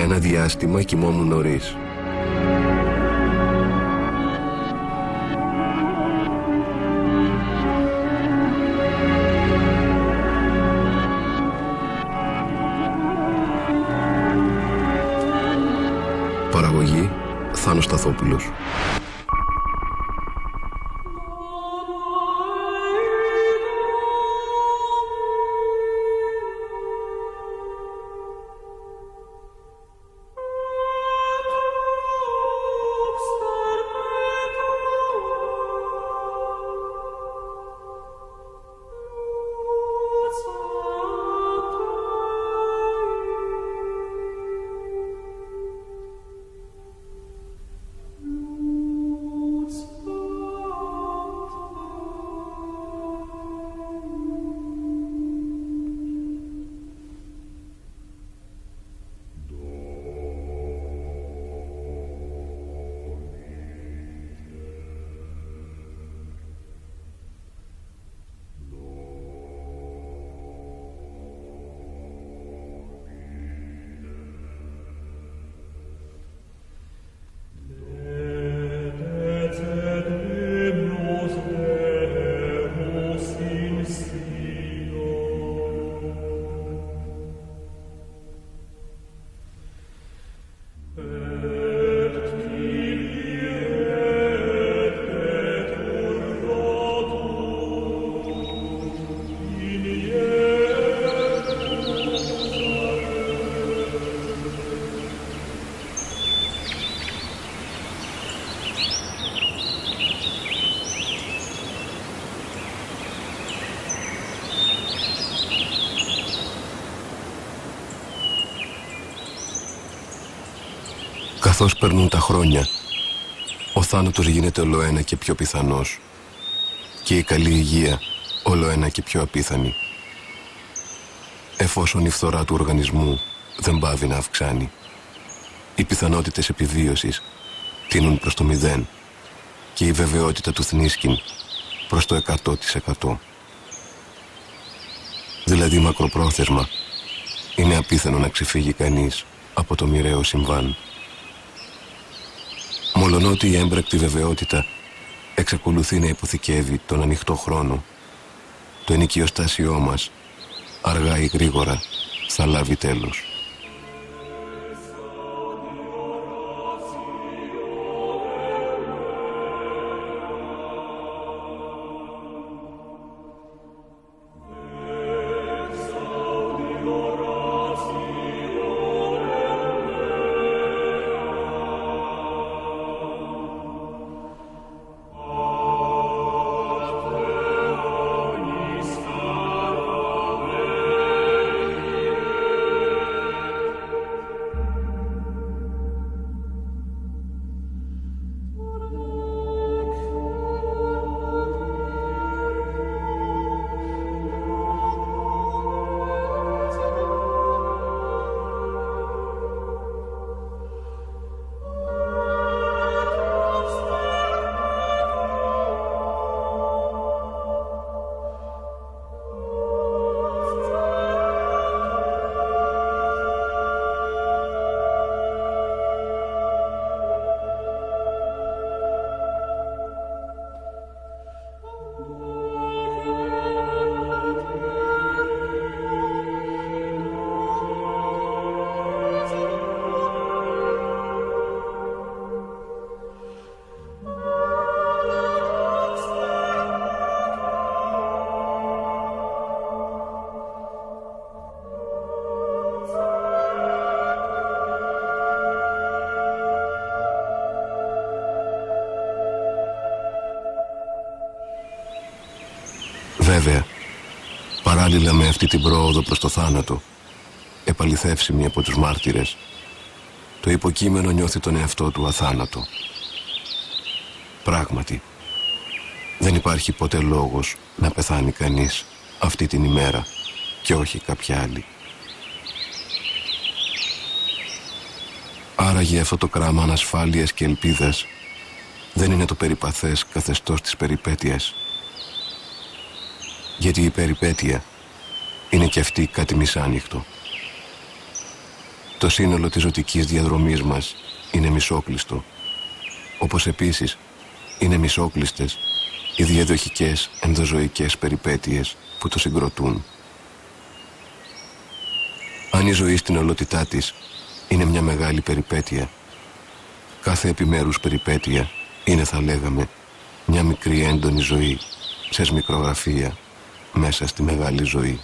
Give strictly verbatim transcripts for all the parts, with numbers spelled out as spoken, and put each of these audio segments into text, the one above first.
ένα διάστημα κοιμόμουν νωρίς. Παραγωγή Θάνος Σταθόπουλος. Καθώς περνούν τα χρόνια, ο θάνατος γίνεται ολοένα και πιο πιθανός και η καλή υγεία ολοένα και πιο απίθανη, εφόσον η φθορά του οργανισμού δεν πάβει να αυξάνει. Οι πιθανότητες επιβίωσης τείνουν προς το μηδέν και η βεβαιότητα του θνίσκην προς το εκατό τοις εκατό. Δηλαδή μακροπρόθεσμα είναι απίθανο να ξεφύγει κανείς από το μοιραίο συμβάν. Μολονότι η έμπρακτη βεβαιότητα εξακολουθεί να υποθηκεύει τον ανοιχτό χρόνο, το ενοικιοστάσιό μας αργά ή γρήγορα θα λάβει τέλος. Βέβαια, παράλληλα με αυτή την πρόοδο προς το θάνατο, επαληθεύσιμη από τους μάρτυρες, το υποκείμενο νιώθει τον εαυτό του αθάνατο. Πράγματι, δεν υπάρχει ποτέ λόγος να πεθάνει κανείς αυτή την ημέρα και όχι κάποια άλλη. Άραγε αυτό το κράμα ανασφάλειας και ελπίδας δεν είναι το περιπαθές καθεστώς της περιπέτειας. Γιατί η περιπέτεια είναι και αυτή κάτι μισάνυχτο. Το σύνολο της ζωτικής διαδρομής μας είναι μισόκλειστο, όπως επίσης είναι μισόκλειστες οι διαδοχικές ενδοζωικές περιπέτειες που το συγκροτούν. Αν η ζωή στην ολότητά της είναι μια μεγάλη περιπέτεια, κάθε επιμέρους περιπέτεια είναι, θα λέγαμε, μια μικρή έντονη ζωή σε σμικρογραφία μέσα στη μεγάλη ζωή.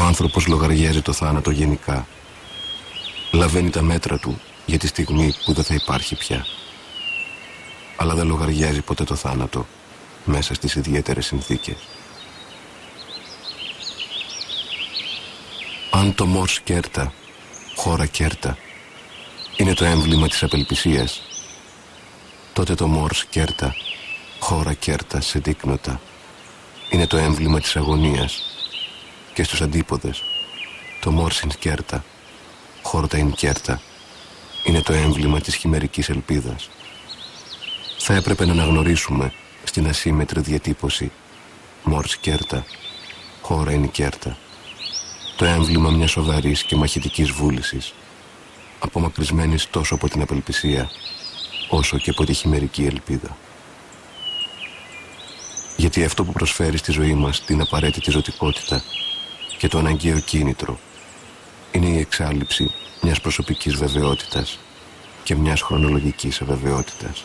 άνθρωπος λογαριάζει το θάνατο γενικά. Λαβαίνει τα μέτρα του για τη στιγμή που δεν θα υπάρχει πια. Αλλά δεν λογαριάζει ποτέ το θάνατο μέσα στις ιδιαίτερες συνθήκες. Αν το μορς κέρτα, χώρα κέρτα, είναι το έμβλημα της απελπισίας, τότε το μορς κέρτα, χώρα κέρτα σε δείκνοτα, είναι το έμβλημα της αγωνίας. Και στους αντίποδες, το μόρσιν κέρτα, χόρτα ειν κέρτα, είναι το έμβλημα της χειμερικής ελπίδας. Θα έπρεπε να αναγνωρίσουμε στην ασύμμετρη διατύπωση μόρς κέρτα, χώρα ειν κέρτα, το έμβλημα μιας σοβαρής και μαχητικής βούλησης, απομακρυσμένης τόσο από την απελπισία όσο και από τη χειμερική ελπίδα. Γιατί αυτό που προσφέρει στη ζωή μας την απαραίτητη ζωτικότητα και το αναγκαίο κίνητρο είναι η εξάλειψη μιας προσωπικής βεβαιότητας και μιας χρονολογικής αβεβαιότητας.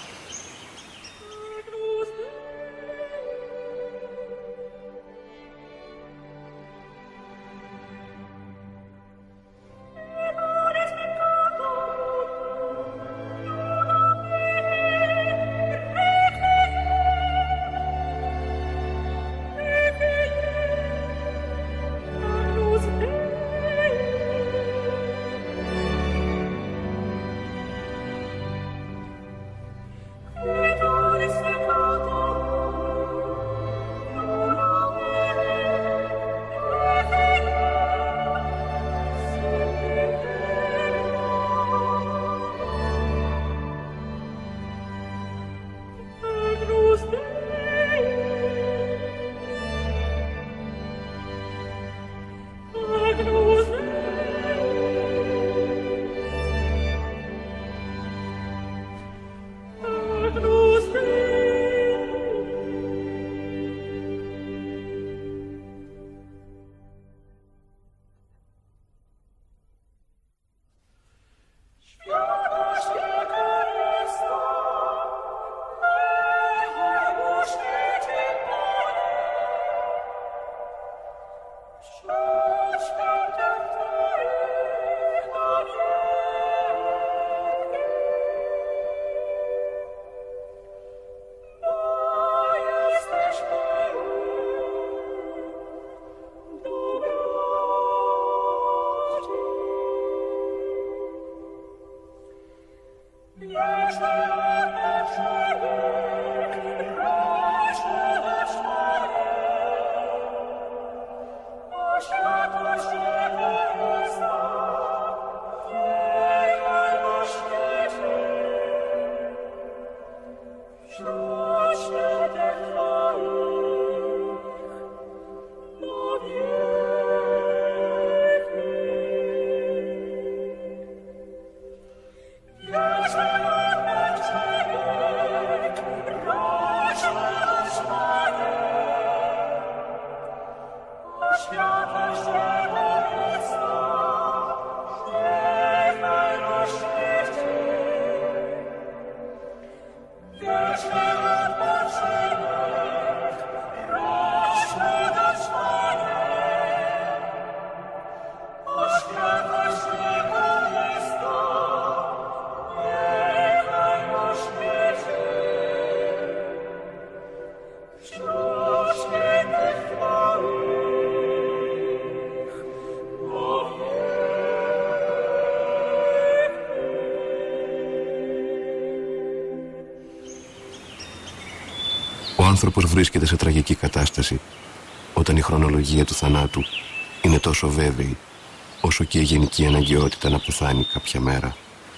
Ο άνθρωπος βρίσκεται σε τραγική κατάσταση όταν η χρονολογία του θανάτου είναι τόσο βέβαιη όσο και η γενική αναγκαιότητα να πεθάνει κάποια μέρα.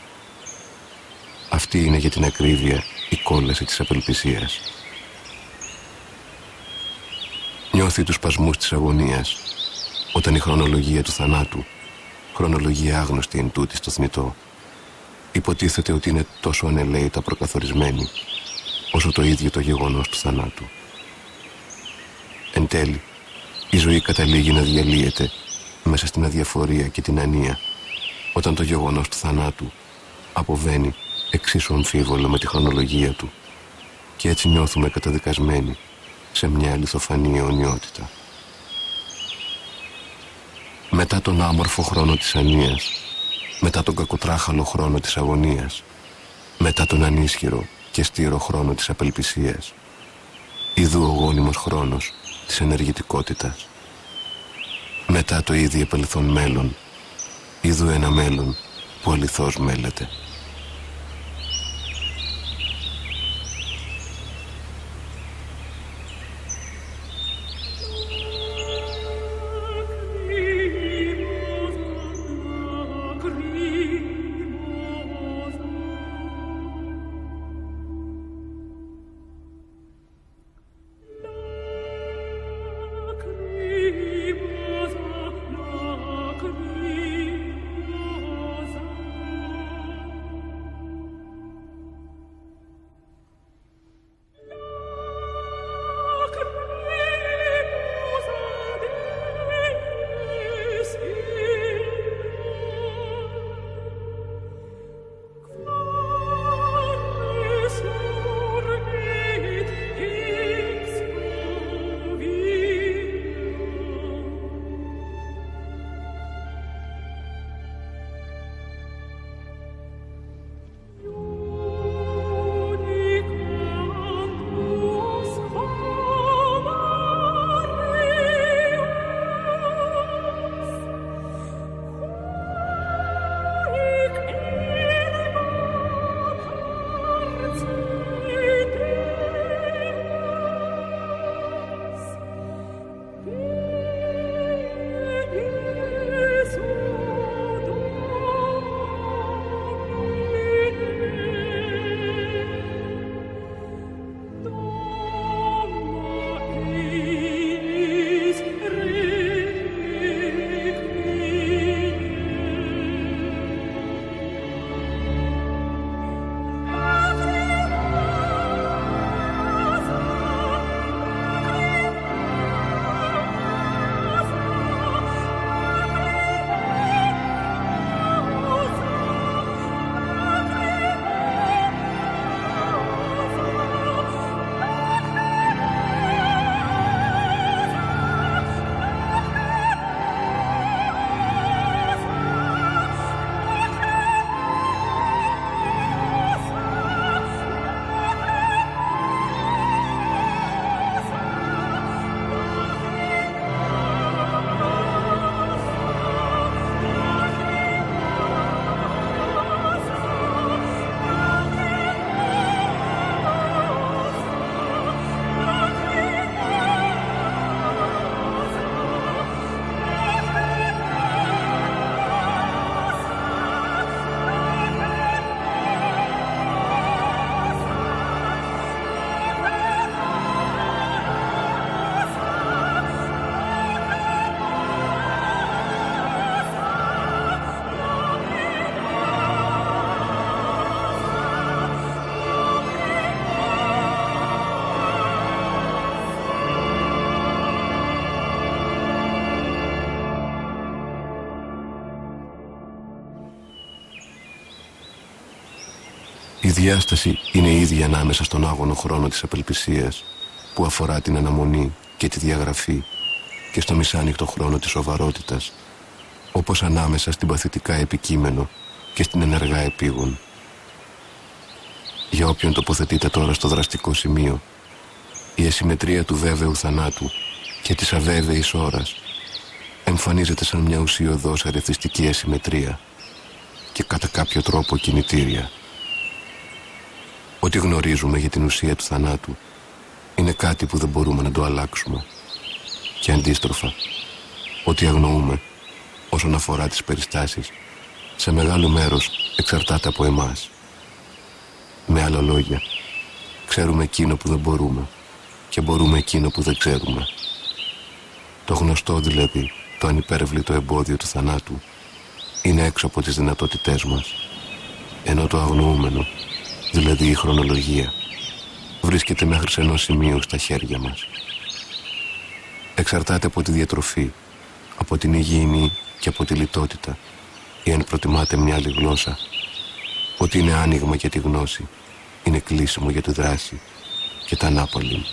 Αυτή είναι για την ακρίβεια η κόλαση της απελπισίας. Νιώθει τους σπασμούς της αγωνίας όταν η χρονολογία του θανάτου, χρονολογία άγνωστη εν τούτη στο θνητό, υποτίθεται ότι είναι τόσο ανελαίητα προκαθορισμένη όσο το ίδιο το γεγονός του θανάτου. Εν τέλει, η ζωή καταλήγει να διαλύεται μέσα στην αδιαφορία και την ανία όταν το γεγονός του θανάτου αποβαίνει εξίσου αμφίβολο με τη χρονολογία του και έτσι νιώθουμε καταδικασμένοι σε μια αληθοφανή αιωνιότητα. Μετά τον άμορφο χρόνο της ανίας, μετά τον κακοτράχαλο χρόνο της αγωνίας, μετά τον ανίσχυρο και στήρο χρόνο της απελπισίας, ιδού ο γόνιμος χρόνος της ενεργητικότητας. Μετά το ήδη επελθόν μέλλον, ιδού ένα μέλλον που αληθώς μέλεται. Η διάσταση είναι ίδια ανάμεσα στον άγωνο χρόνο της απελπισίας που αφορά την αναμονή και τη διαγραφή και στο μισάνυχτο χρόνο της σοβαρότητας, όπως ανάμεσα στην παθητικά επικείμενο και στην ενεργά επίγον. Για όποιον τοποθετείται τώρα στο δραστικό σημείο, η ασυμμετρία του βέβαιου θανάτου και της αβέβαιης ώρας εμφανίζεται σαν μια ουσιωδώς αρεθιστική ασυμμετρία και κατά κάποιο τρόπο κινητήρια. Ό,τι γνωρίζουμε για την ουσία του θανάτου είναι κάτι που δεν μπορούμε να το αλλάξουμε. Και αντίστροφα, ό,τι αγνοούμε όσον αφορά τις περιστάσεις, σε μεγάλο μέρος εξαρτάται από εμάς. Με άλλα λόγια, ξέρουμε εκείνο που δεν μπορούμε και μπορούμε εκείνο που δεν ξέρουμε. Το γνωστό δηλαδή, το ανυπέρβλητο εμπόδιο του θανάτου, είναι έξω από τις δυνατότητές μας, ενώ το αγνοούμενο, δηλαδή η χρονολογία, βρίσκεται μέχρι ενός σημείου στα χέρια μας. Εξαρτάται από τη διατροφή, από την υγιεινή και από τη λιτότητα, ή αν προτιμάτε μια άλλη γλώσσα, ότι είναι άνοιγμα για τη γνώση, είναι κλείσιμο για τη δράση και τα ανάπολη.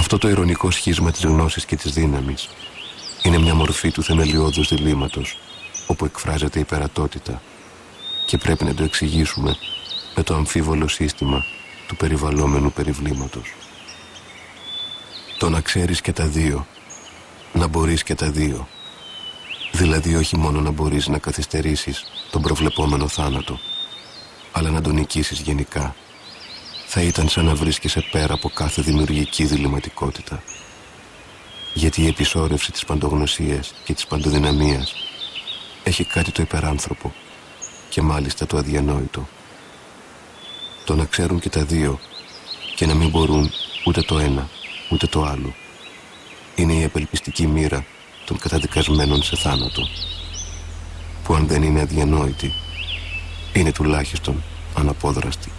Αυτό το ειρωνικό σχίσμα της γνώσης και της δύναμης είναι μια μορφή του θεμελιώδους διλήμματος, όπου εκφράζεται η υπερατότητα, και πρέπει να το εξηγήσουμε με το αμφίβολο σύστημα του περιβαλλόμενου περιβλήματος. Το να ξέρεις και τα δύο, να μπορείς και τα δύο, δηλαδή όχι μόνο να μπορείς να καθυστερήσεις τον προβλεπόμενο θάνατο, αλλά να τον νικήσεις γενικά, θα ήταν σαν να βρίσκεσαι πέρα από κάθε δημιουργική διλημματικότητα. Γιατί η επισόρευση της παντογνωσίας και της παντοδυναμίας έχει κάτι το υπεράνθρωπο και μάλιστα το αδιανόητο. Το να ξέρουν και τα δύο και να μην μπορούν ούτε το ένα ούτε το άλλο είναι η απελπιστική μοίρα των καταδικασμένων σε θάνατο, που αν δεν είναι αδιανόητη είναι τουλάχιστον αναπόδραστη.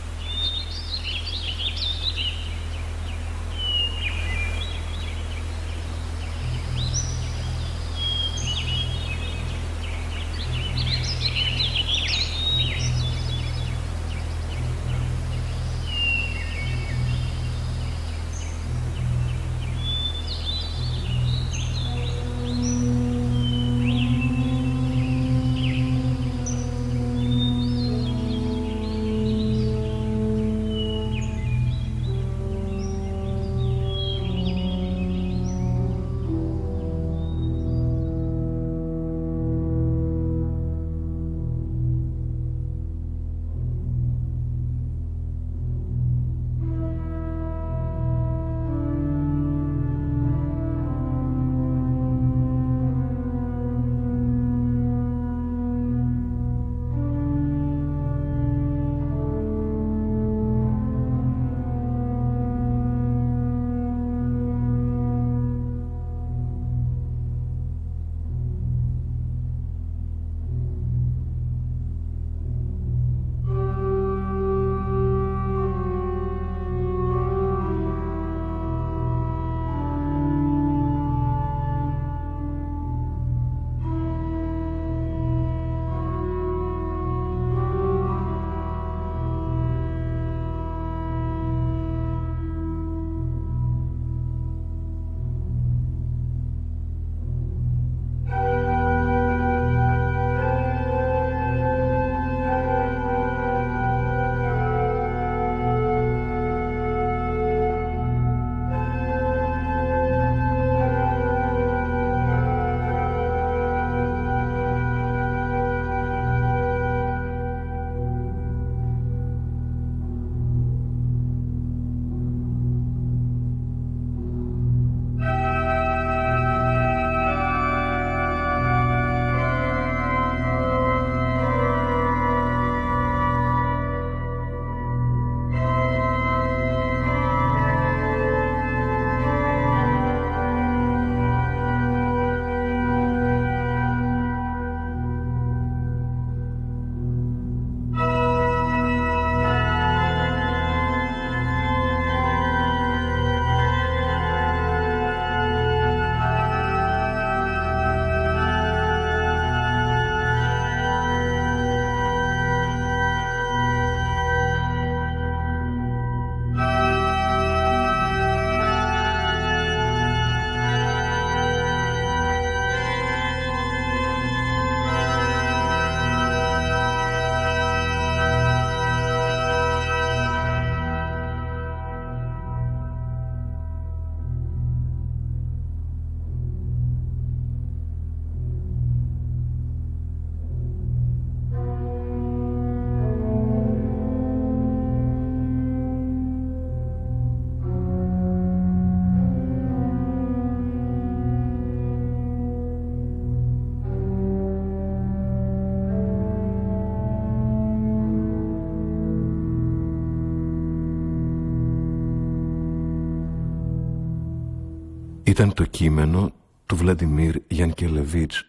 Ήταν το κείμενο του Βλαντιμίρ Γιανκελεβίτς,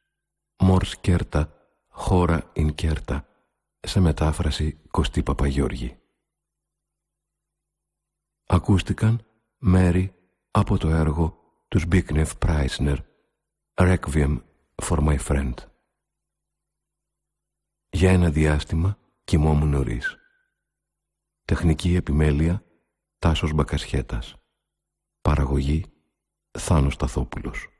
«Μορς Κέρτα, χώρα ειν Κέρτα», σε μετάφραση Κωστή Παπαγιώργη. Ακούστηκαν μέρη από το έργο του Zbigniew Preissner, «Requiem for my friend». Για ένα διάστημα κοιμόμουν νωρίς. Τεχνική επιμέλεια Τάσος Μπακασχέτας. Παραγωγή Θάνος Σταθόπουλος.